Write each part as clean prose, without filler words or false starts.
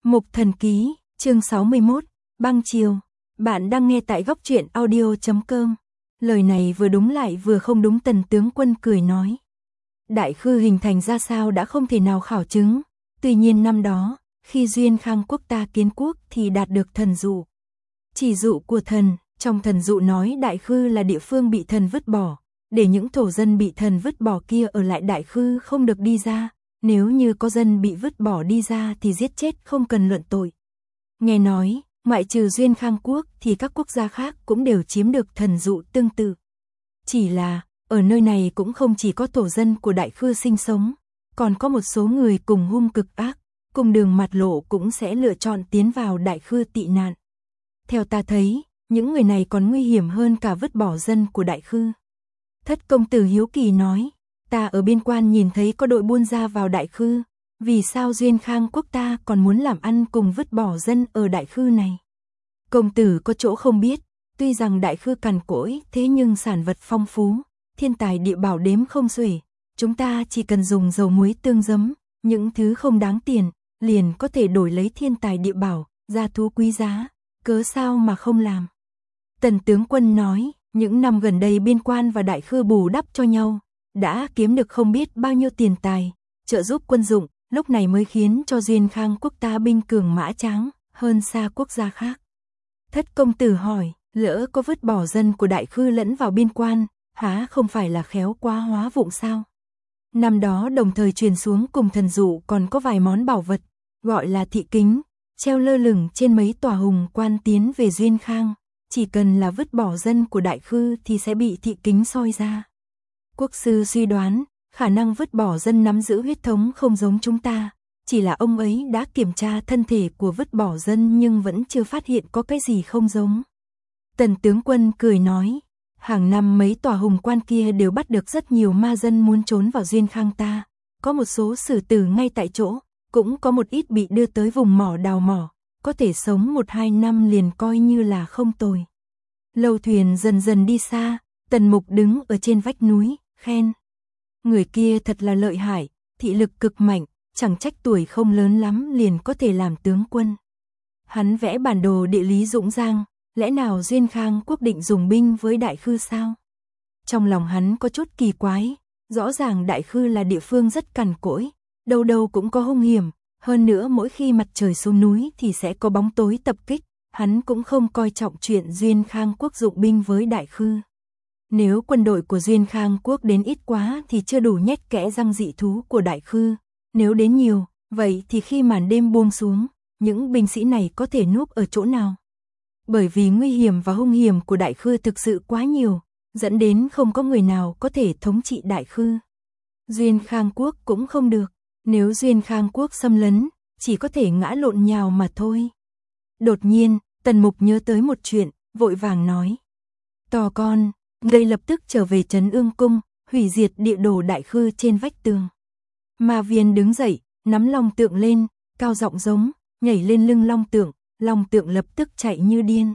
Mục Thần Ký, chương 61, Băng Chiều. Bạn đang nghe tại góc truyện audio.com. Lời này vừa đúng lại vừa không đúng. Tần tướng quân cười nói. Đại Khư hình thành ra sao đã không thể nào khảo chứng. Tuy nhiên năm đó, khi Duyên Khang quốc ta kiến quốc thì đạt được thần dụ. Chỉ dụ của thần, trong thần dụ nói Đại Khư là địa phương bị thần vứt bỏ, để những thổ dân bị thần vứt bỏ kia ở lại Đại Khư không được đi ra. Nếu như có dân bị vứt bỏ đi ra thì giết chết không cần luận tội. Nghe nói, ngoại trừ Duyên Khang quốc thì các quốc gia khác cũng đều chiếm được thần dụ tương tự. Chỉ là, ở nơi này cũng không chỉ có thổ dân của Đại Khư sinh sống, còn có một số người cùng hung cực ác, cùng đường mặt lộ cũng sẽ lựa chọn tiến vào Đại Khư tị nạn. Theo ta thấy, những người này còn nguy hiểm hơn cả vứt bỏ dân của Đại Khư. Thất công tử hiếu kỳ nói. Ta ở biên quan nhìn thấy có đội buôn ra vào Đại Khư, vì sao Duyên Khang quốc ta còn muốn làm ăn cùng vứt bỏ dân ở Đại Khư này? Công tử có chỗ không biết, tuy rằng Đại Khư cằn cỗi, thế nhưng sản vật phong phú, thiên tài địa bảo đếm không xuể, chúng ta chỉ cần dùng dầu muối tương giấm, những thứ không đáng tiền, liền có thể đổi lấy thiên tài địa bảo, gia thú quý giá, cớ sao mà không làm? Tần tướng quân nói, những năm gần đây biên quan và Đại Khư bù đắp cho nhau, đã kiếm được không biết bao nhiêu tiền tài, trợ giúp quân dụng, lúc này mới khiến cho Duyên Khang quốc ta binh cường mã tráng, hơn xa quốc gia khác. Thất công tử hỏi, lỡ có vứt bỏ dân của Đại Khư lẫn vào biên quan, há không phải là khéo quá hóa vụng sao? Năm đó đồng thời truyền xuống cùng thần dụ còn có vài món bảo vật, gọi là thị kính, treo lơ lửng trên mấy tòa hùng quan tiến về Duyên Khang, chỉ cần là vứt bỏ dân của Đại Khư thì sẽ bị thị kính soi ra. Quốc sư suy đoán, khả năng vứt bỏ dân nắm giữ huyết thống không giống chúng ta, chỉ là ông ấy đã kiểm tra thân thể của vứt bỏ dân nhưng vẫn chưa phát hiện có cái gì không giống. Tần tướng quân cười nói, hàng năm mấy tòa hùng quan kia đều bắt được rất nhiều ma dân muốn trốn vào Duyên Khang ta, có một số xử tử ngay tại chỗ, cũng có một ít bị đưa tới vùng mỏ đào mỏ, có thể sống 1-2 năm liền coi như là không tồi. Lâu thuyền dần dần đi xa, Tần Mục đứng ở trên vách núi, khen. Người kia thật là lợi hại, thị lực cực mạnh, chẳng trách tuổi không lớn lắm liền có thể làm tướng quân. Hắn vẽ bản đồ địa lý rỗng rang, lẽ nào Duyên Khang quốc định dùng binh với Đại Khư sao? Trong lòng hắn có chút kỳ quái, rõ ràng Đại Khư là địa phương rất cằn cỗi, đâu đâu cũng có hung hiểm, hơn nữa mỗi khi mặt trời xuống núi thì sẽ có bóng tối tập kích, hắn cũng không coi trọng chuyện Duyên Khang quốc dụng binh với Đại Khư. Nếu quân đội của Duyên Khang quốc đến ít quá thì chưa đủ nhét kẽ răng dị thú của Đại Khư, nếu đến nhiều, vậy thì khi màn đêm buông xuống, những binh sĩ này có thể núp ở chỗ nào? Bởi vì nguy hiểm và hung hiểm của Đại Khư thực sự quá nhiều, dẫn đến không có người nào có thể thống trị Đại Khư. Duyên Khang quốc cũng không được, nếu Duyên Khang quốc xâm lấn, chỉ có thể ngã lộn nhào mà thôi. Đột nhiên, Tần Mục nhớ tới một chuyện, vội vàng nói. To con, gây lập tức trở về Trấn Ương cung, hủy diệt địa đồ Đại Khư trên vách tường. Ma Viên đứng dậy, nắm long tượng lên, cao giọng giống, nhảy lên lưng long tượng lập tức chạy như điên.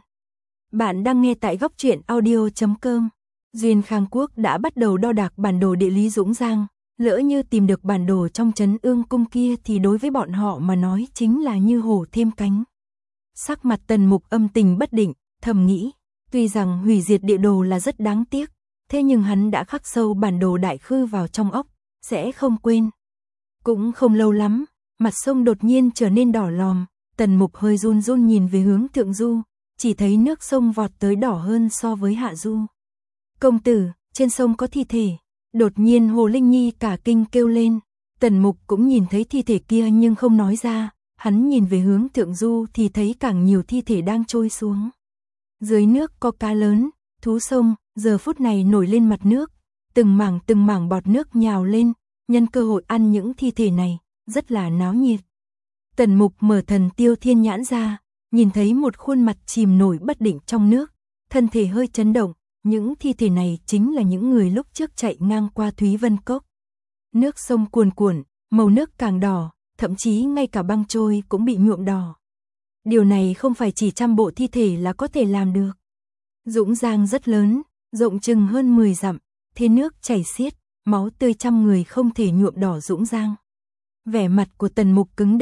Bạn đang nghe tại góc truyện audio.com. Duyên Khang quốc đã bắt đầu đo đạc bản đồ địa lý rỗng rang, lỡ như tìm được bản đồ trong Trấn Ương cung kia thì đối với bọn họ mà nói chính là như hổ thêm cánh. Sắc mặt Tần Mục âm tình bất định, thầm nghĩ. Tuy rằng hủy diệt địa đồ là rất đáng tiếc, thế nhưng hắn đã khắc sâu bản đồ Đại Khư vào trong óc, sẽ không quên. Cũng không lâu lắm, mặt sông đột nhiên trở nên đỏ lòm, Tần Mục hơi run run nhìn về hướng thượng du, chỉ thấy nước sông vọt tới đỏ hơn so với hạ du. Công tử, trên sông có thi thể. Đột nhiên Hồ Linh Nhi cả kinh kêu lên, Tần Mục cũng nhìn thấy thi thể kia nhưng không nói ra, hắn nhìn về hướng thượng du thì thấy càng nhiều thi thể đang trôi xuống. Dưới nước có cá lớn, thú sông, giờ phút này nổi lên mặt nước, từng mảng bọt nước nhào lên, nhân cơ hội ăn những thi thể này, rất là náo nhiệt. Tần Mục mở Thần Tiêu Thiên nhãn ra, nhìn thấy một khuôn mặt chìm nổi bất định trong nước, thân thể hơi chấn động, những thi thể này chính là những người lúc trước chạy ngang qua Thúy Vân Cốc. Nước sông cuồn cuộn, màu nước càng đỏ, thậm chí ngay cả băng trôi cũng bị nhuộm đỏ. Điều này không phải chỉ trăm bộ thi thể là có thể làm được. Dũng giang rất lớn, rộng chừng hơn 10 dặm, thế nước chảy xiết, máu tươi trăm người không thể nhuộm đỏ dũng giang. Vẻ mặt của Tần Mục cứng đờ,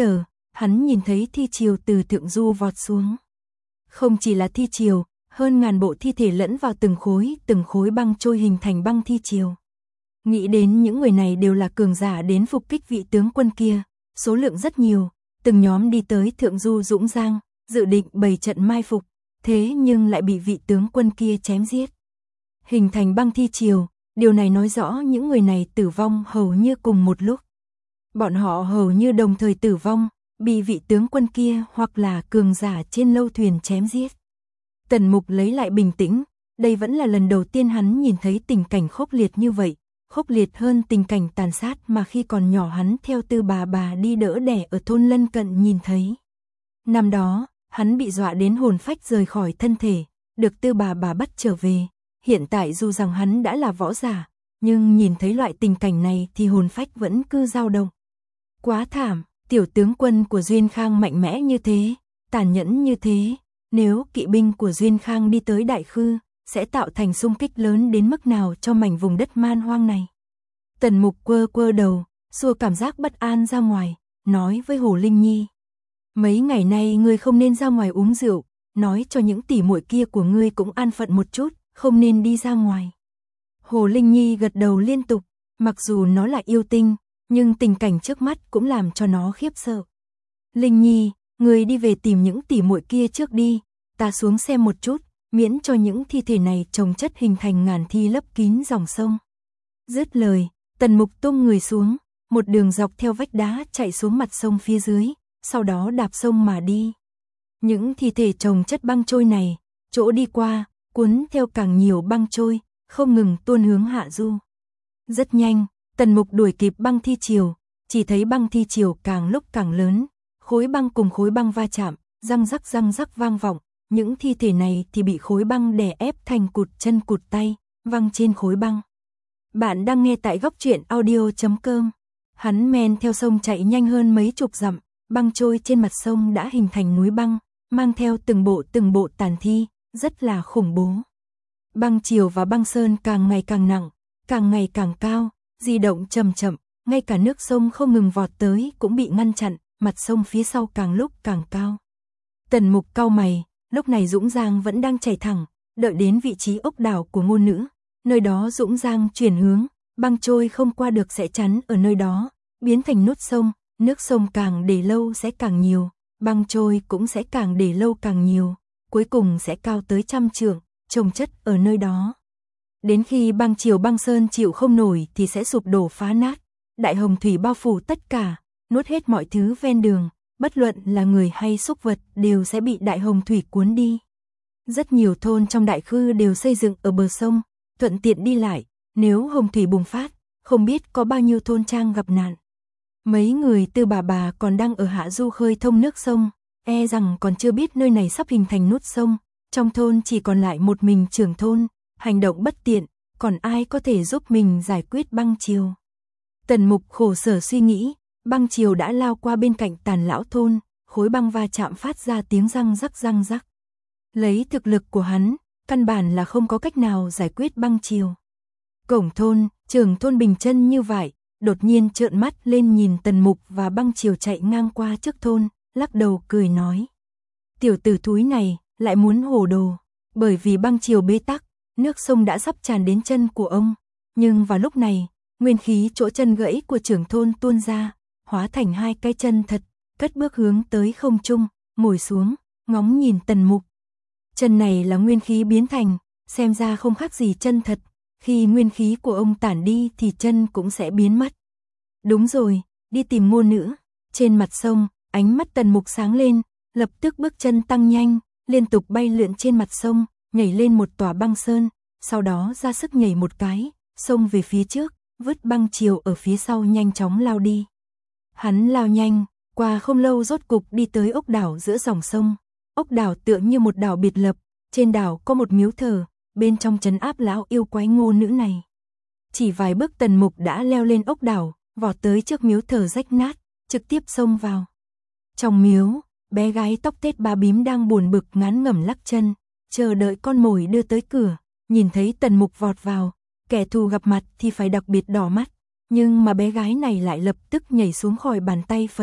hắn nhìn thấy thi triều từ thượng du vọt xuống. Không chỉ là thi triều, hơn ngàn bộ thi thể lẫn vào từng khối băng trôi hình thành băng thi triều. Nghĩ đến những người này đều là cường giả đến phục kích vị tướng quân kia, số lượng rất nhiều, từng nhóm đi tới thượng du Dũng Giang, dự định bày trận mai phục, thế nhưng lại bị vị tướng quân kia chém giết. Hình thành băng thi triều, điều này nói rõ những người này tử vong hầu như cùng một lúc. Bọn họ hầu như đồng thời tử vong, bị vị tướng quân kia hoặc là cường giả trên lâu thuyền chém giết. Tần Mục lấy lại bình tĩnh, đây vẫn là lần đầu tiên hắn nhìn thấy tình cảnh khốc liệt như vậy, khốc liệt hơn tình cảnh tàn sát mà khi còn nhỏ hắn theo Tư bà đi đỡ đẻ ở thôn lân cận nhìn thấy. Năm đó, hắn bị dọa đến hồn phách rời khỏi thân thể, được Tư bà bắt trở về. Hiện tại dù rằng hắn đã là võ giả, nhưng nhìn thấy loại tình cảnh này thì hồn phách vẫn cứ dao động. Quá thảm, tiểu tướng quân của Duyên Khang mạnh mẽ như thế, tàn nhẫn như thế, nếu kỵ binh của Duyên Khang đi tới Đại Khư, sẽ tạo thành xung kích lớn đến mức nào cho mảnh vùng đất man hoang này. Tần Mục quơ đầu, xua cảm giác bất an ra ngoài, nói với Hồ Linh Nhi. Mấy ngày nay ngươi không nên ra ngoài uống rượu, nói cho những tỷ muội kia của ngươi cũng an phận một chút, không nên đi ra ngoài. Hồ Linh Nhi gật đầu liên tục, mặc dù nó là yêu tinh, nhưng tình cảnh trước mắt cũng làm cho nó khiếp sợ. Linh Nhi, ngươi đi về tìm những tỷ muội kia trước đi, ta xuống xem một chút, miễn cho những thi thể này chồng chất hình thành ngàn thi lấp kín dòng sông. Dứt lời, Tần Mục tung người xuống, một đường dọc theo vách đá chạy xuống mặt sông phía dưới, sau đó đạp sông mà đi. Những thi thể chồng chất băng trôi này, chỗ đi qua, cuốn theo càng nhiều băng trôi, không ngừng tuôn hướng hạ du. Rất nhanh, Tần Mục đuổi kịp băng thi triều, chỉ thấy băng thi triều càng lúc càng lớn, khối băng cùng khối băng va chạm, răng rắc vang vọng, những thi thể này thì bị khối băng đè ép thành cụt chân cụt tay, văng trên khối băng. Bạn đang nghe tại góc truyện audio.com. Hắn men theo sông chạy nhanh hơn mấy chục dặm, băng trôi trên mặt sông đã hình thành núi băng, mang theo từng bộ tàn thi, rất là khủng bố. Băng triều và băng sơn càng ngày càng nặng, càng ngày càng cao, di động chậm chậm, ngay cả nước sông không ngừng vọt tới cũng bị ngăn chặn, mặt sông phía sau càng lúc càng cao. Tần Mục cau mày, lúc này Dũng Giang vẫn đang chảy thẳng, đợi đến vị trí ốc đảo của ngôn nữ, nơi đó Dũng Giang chuyển hướng, băng trôi không qua được sẽ chắn ở nơi đó, biến thành nút sông, nước sông càng để lâu sẽ càng nhiều, băng trôi cũng sẽ càng để lâu càng nhiều, cuối cùng sẽ cao tới 100 trượng, chồng chất ở nơi đó. Đến khi băng triều băng sơn chịu không nổi thì sẽ sụp đổ phá nát, đại hồng thủy bao phủ tất cả, nuốt hết mọi thứ ven đường, bất luận là người hay súc vật đều sẽ bị đại hồng thủy cuốn đi. Rất nhiều thôn trong Đại Khư đều xây dựng ở bờ sông, thuận tiện đi lại, nếu hồng thủy bùng phát, không biết có bao nhiêu thôn trang gặp nạn. Mấy người Tư bà còn đang ở hạ du khơi thông nước sông, e rằng còn chưa biết nơi này sắp hình thành nút sông, trong thôn chỉ còn lại một mình trưởng thôn, hành động bất tiện, còn ai có thể giúp mình giải quyết băng triều. Tần Mục khổ sở suy nghĩ, băng triều đã lao qua bên cạnh Tàn lão thôn, khối băng va chạm phát ra tiếng răng rắc. Lấy thực lực của hắn, căn bản là không có cách nào giải quyết băng triều. Cổng thôn, trưởng thôn bình chân như vậy, đột nhiên trợn mắt lên nhìn Tần Mục và băng triều chạy ngang qua trước thôn, lắc đầu cười nói. Tiểu tử thúi này, lại muốn hồ đồ, bởi vì băng triều bế tắc, nước sông đã sắp tràn đến chân của ông, nhưng vào lúc này, nguyên khí chỗ chân gãy của trưởng thôn tuôn ra, hóa thành hai cái chân thật, cất bước hướng tới không trung, ngồi xuống, ngóng nhìn Tần Mục. Chân này là nguyên khí biến thành, xem ra không khác gì chân thật, khi nguyên khí của ông tản đi thì chân cũng sẽ biến mất. Đúng rồi, đi tìm ngôn nữ. Trên mặt sông, ánh mắt Tần Mục sáng lên, lập tức bước chân tăng nhanh, liên tục bay lượn trên mặt sông, nhảy lên một tòa băng sơn, sau đó ra sức nhảy một cái, xông về phía trước, vứt băng triều ở phía sau nhanh chóng lao đi. Hắn lao nhanh, qua không lâu rốt cục đi tới ốc đảo giữa dòng sông. Ốc đảo tựa như một đảo biệt lập, trên đảo có một miếu thờ, bên trong trấn áp lão yêu quái ngôn nữ này. Chỉ vài bước Tần Mục đã leo lên ốc đảo, vọt tới trước miếu thờ rách nát, trực tiếp xông vào. Trong miếu, bé gái tóc tết ba bím đang buồn bực ngán ngẩm lắc chân, chờ đợi con mồi đưa tới cửa, nhìn thấy Tần Mục vọt vào, kẻ thù gặp mặt thì phải đặc biệt đỏ mắt, nhưng mà bé gái này lại lập tức nhảy xuống khỏi bàn tay Phật,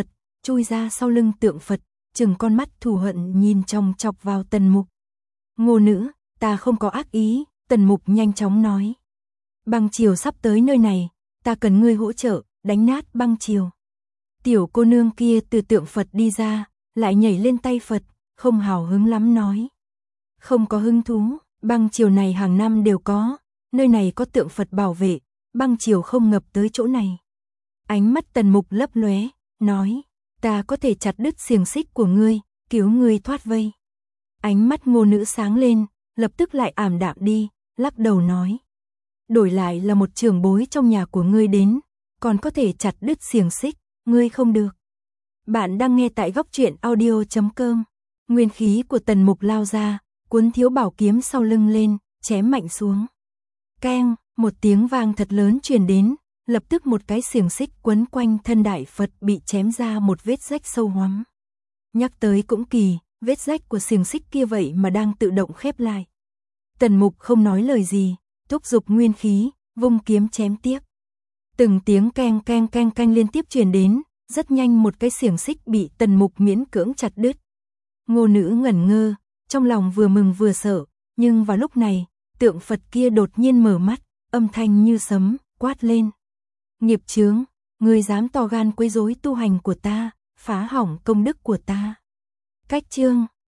chui ra sau lưng tượng Phật, chừng con mắt thù hận nhìn chòng chọc vào Tần Mục. Ngô nữ, ta không có ác ý, Tần Mục nhanh chóng nói. Băng Triều sắp tới nơi này, ta cần ngươi hỗ trợ, đánh nát Băng Triều. Tiểu cô nương kia từ tượng Phật đi ra, lại nhảy lên tay Phật, không hào hứng lắm nói. Không có hứng thú, Băng Triều này hàng năm đều có, nơi này có tượng Phật bảo vệ, Băng Triều không ngập tới chỗ này. Ánh mắt Tần Mục lấp lóe, nói, ta có thể chặt đứt xiềng xích của ngươi, cứu ngươi thoát vây. Ánh mắt Ngô nữ sáng lên, lập tức lại ảm đạm đi, lắc đầu nói. Đổi lại là một trưởng bối trong nhà của ngươi đến, còn có thể chặt đứt xiềng xích, ngươi không được. Bạn đang nghe tại góc truyện audio.com. Nguyên khí của Tần Mục lao ra, cuốn thiếu bảo kiếm sau lưng lên, chém mạnh xuống. Keng, một tiếng vang thật lớn truyền đến, lập tức một cái xiềng xích quấn quanh thân đại Phật bị chém ra một vết rách sâu hoắm. Nhắc tới cũng kỳ, vết rách của xiềng xích kia vậy mà đang tự động khép lại. Tần Mục không nói lời gì, thúc giục nguyên khí, vung kiếm chém tiếp. Từng tiếng keng keng keng keng liên tiếp truyền đến, rất nhanh một cái xiềng xích bị Tần Mục miễn cưỡng chặt đứt. Ngô nữ ngẩn ngơ, trong lòng vừa mừng vừa sợ, nhưng vào lúc này, tượng Phật kia đột nhiên mở mắt, âm thanh như sấm, quát lên. Nghiệp chướng, ngươi dám to gan quấy rối tu hành của ta, phá hỏng công đức của ta. Cách chương